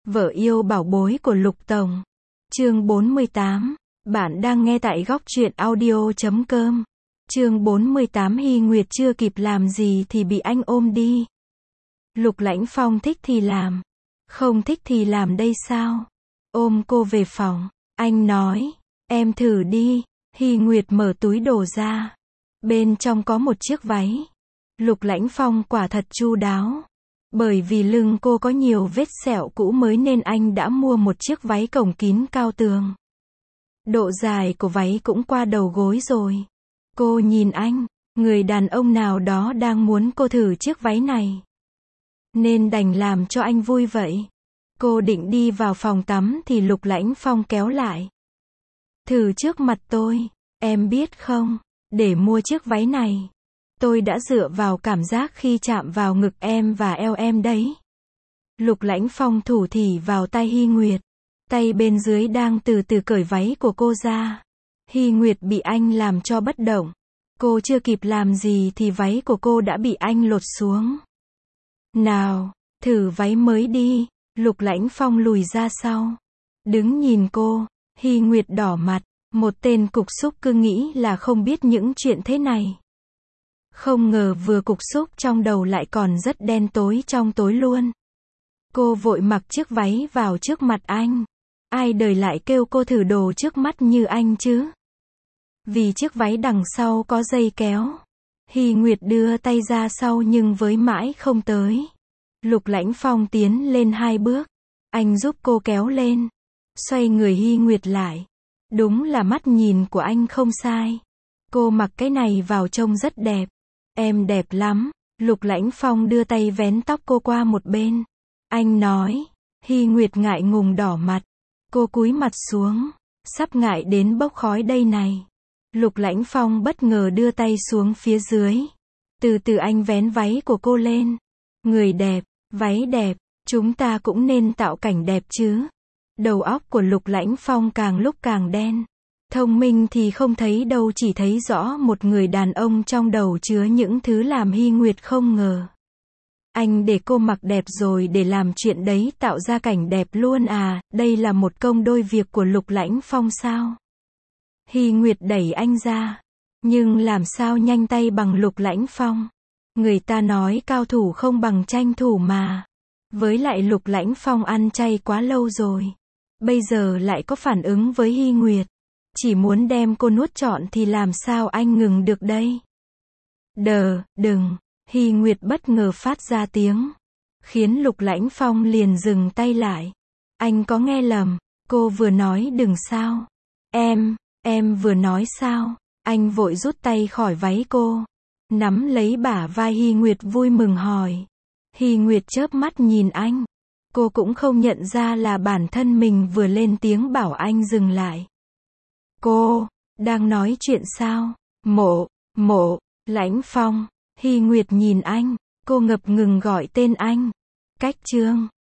Vợ yêu bảo bối của Lục Tổng. Chương 48. Bạn đang nghe tại góc truyện audio.com. Chương 48. Hy Nguyệt chưa kịp làm gì thì bị anh ôm đi. Lục Lãnh Phong thích thì làm, không thích thì làm đây sao? Ôm cô về phòng, anh nói, em thử đi. Hy Nguyệt mở túi đồ ra. Bên trong có một chiếc váy. Lục Lãnh Phong quả thật chu đáo. Bởi vì lưng cô có nhiều vết sẹo cũ mới nên anh đã mua một chiếc váy cổng kín cao tường. Độ dài của váy cũng qua đầu gối rồi. Cô nhìn anh, người đàn ông nào đó đang muốn cô thử chiếc váy này. Nên đành làm cho anh vui vậy. Cô định đi vào phòng tắm thì Lục Lãnh Phong kéo lại. Thử trước mặt tôi, em biết không, để mua chiếc váy này, tôi đã dựa vào cảm giác khi chạm vào ngực em và eo em đấy. Lục Lãnh Phong thủ thỉ vào tay Hy Nguyệt. Tay bên dưới đang từ từ cởi váy của cô ra. Hy Nguyệt bị anh làm cho bất động. Cô chưa kịp làm gì thì váy của cô đã bị anh lột xuống. Nào, thử váy mới đi. Lục Lãnh Phong lùi ra sau. Đứng nhìn cô, Hy Nguyệt đỏ mặt. Một tên cục súc cứ nghĩ là không biết những chuyện thế này. Không ngờ vừa cục súc trong đầu lại còn rất đen tối trong tối luôn. Cô vội mặc chiếc váy vào trước mặt anh. Ai đời lại kêu cô thử đồ trước mắt như anh chứ? Vì chiếc váy đằng sau có dây kéo. Hy Nguyệt đưa tay ra sau nhưng với mãi không tới. Lục Lãnh Phong tiến lên 2 bước. Anh giúp cô kéo lên. Xoay người Hy Nguyệt lại. Đúng là mắt nhìn của anh không sai. Cô mặc cái này vào trông rất đẹp. Em đẹp lắm. Lục Lãnh Phong đưa tay vén tóc cô qua một bên. Anh nói. Hy Nguyệt ngại ngùng đỏ mặt. Cô cúi mặt xuống. Sắp ngại đến bốc khói đây này. Lục Lãnh Phong bất ngờ đưa tay xuống phía dưới. Từ từ anh vén váy của cô lên. Người đẹp, váy đẹp, chúng ta cũng nên tạo cảnh đẹp chứ. Đầu óc của Lục Lãnh Phong càng lúc càng đen. Thông minh thì không thấy đâu, chỉ thấy rõ một người đàn ông trong đầu chứa những thứ làm Hy Nguyệt không ngờ. Anh để cô mặc đẹp rồi để làm chuyện đấy, tạo ra cảnh đẹp luôn à? Đây là một công đôi việc của Lục Lãnh Phong sao? Hy Nguyệt đẩy anh ra. Nhưng làm sao nhanh tay bằng Lục Lãnh Phong? Người ta nói cao thủ không bằng tranh thủ mà. Với lại Lục Lãnh Phong ăn chay quá lâu rồi. Bây giờ lại có phản ứng với Hy Nguyệt. Chỉ muốn đem cô nuốt trọn thì làm sao anh ngừng được đây? Đừng. Hy Nguyệt bất ngờ phát ra tiếng. Khiến Lục Lãnh Phong liền dừng tay lại. Anh có nghe lầm, cô vừa nói đừng sao? Em vừa nói sao? Anh vội rút tay khỏi váy cô. Nắm lấy bả vai Hy Nguyệt vui mừng hỏi. Hy Nguyệt chớp mắt nhìn anh. Cô cũng không nhận ra là bản thân mình vừa lên tiếng bảo anh dừng lại. Cô, đang nói chuyện sao? Mộ, Lãnh Phong. Hy Nguyệt nhìn anh, cô ngập ngừng gọi tên anh. Cách Trương.